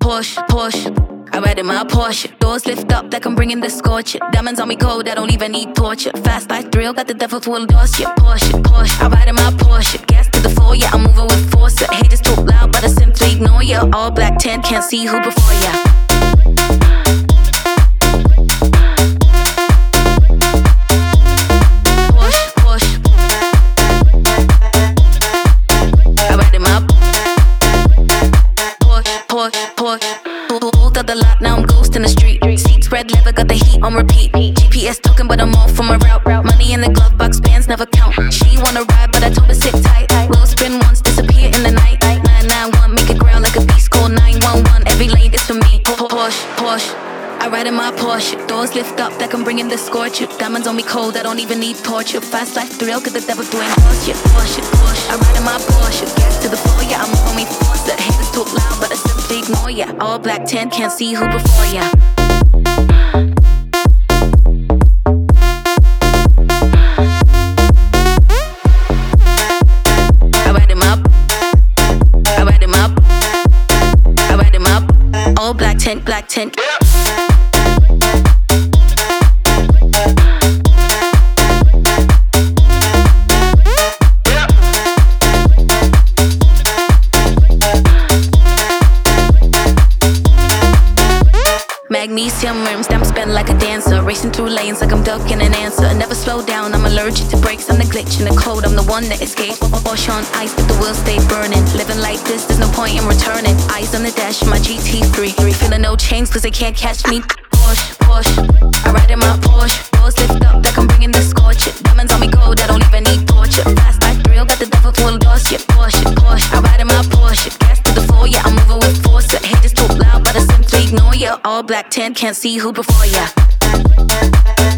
Porsche. I ride in my Porsche. Doors lift up like I'm bringing the scorch. Diamonds on me cold, I don't even need torture. Fast life thrill, got the devil to endorse you. Porsche. I ride in my Porsche. Gas to the floor, yeah, I'm moving with force. Haters talk loud, but I simply ignore ya. All black 10, can't see who before ya. Pulled out the lot, now I'm ghosting the street. Seats red leather, got the heat on repeat. GPS talking, but I'm off from my route. Money in the glove box, bands never count. She wanna ride, but I told her sit tight. Little spin once, disappear in the night. 991, make it ground like a beast. Call 911, every lane is for me. Porsche. I ride in my Porsche. Doors lift up like I'm bringing the scorch. Diamonds on me cold, I don't even need torture. Fast life thrill, cause the devil doing Porsche. I ride in my Porsche. Gas to the floor, yeah, I'm on me force. The haters talk loud, but I simply ignore ya. All black 10, can't see who before ya. I ride in my all black 10. Magnesium rims, damn spin like a dancer. Racing through lanes like I'm ducking an answer. Never slow down, I'm allergic to brakes. I'm the glitch in the code, I'm the one that escapes. Porsche on ice, but the wheels stay burning. Living like this, there's no point in returning. Eyes on the dash, my GT3. Feeling no chains, cause they can't catch me. Porsche. I ride in my Porsche. Doors lift up like I'm bringing the scorch. Diamonds on me cold, I don't even need torture. Fast life thrill, got the devil to endorse you. Porsche. I ride in my Porsche. Gas to the floor, yeah, I'm moving with force. Haters talk loud, but I simply ignore ya. All black 10, can't see who before ya.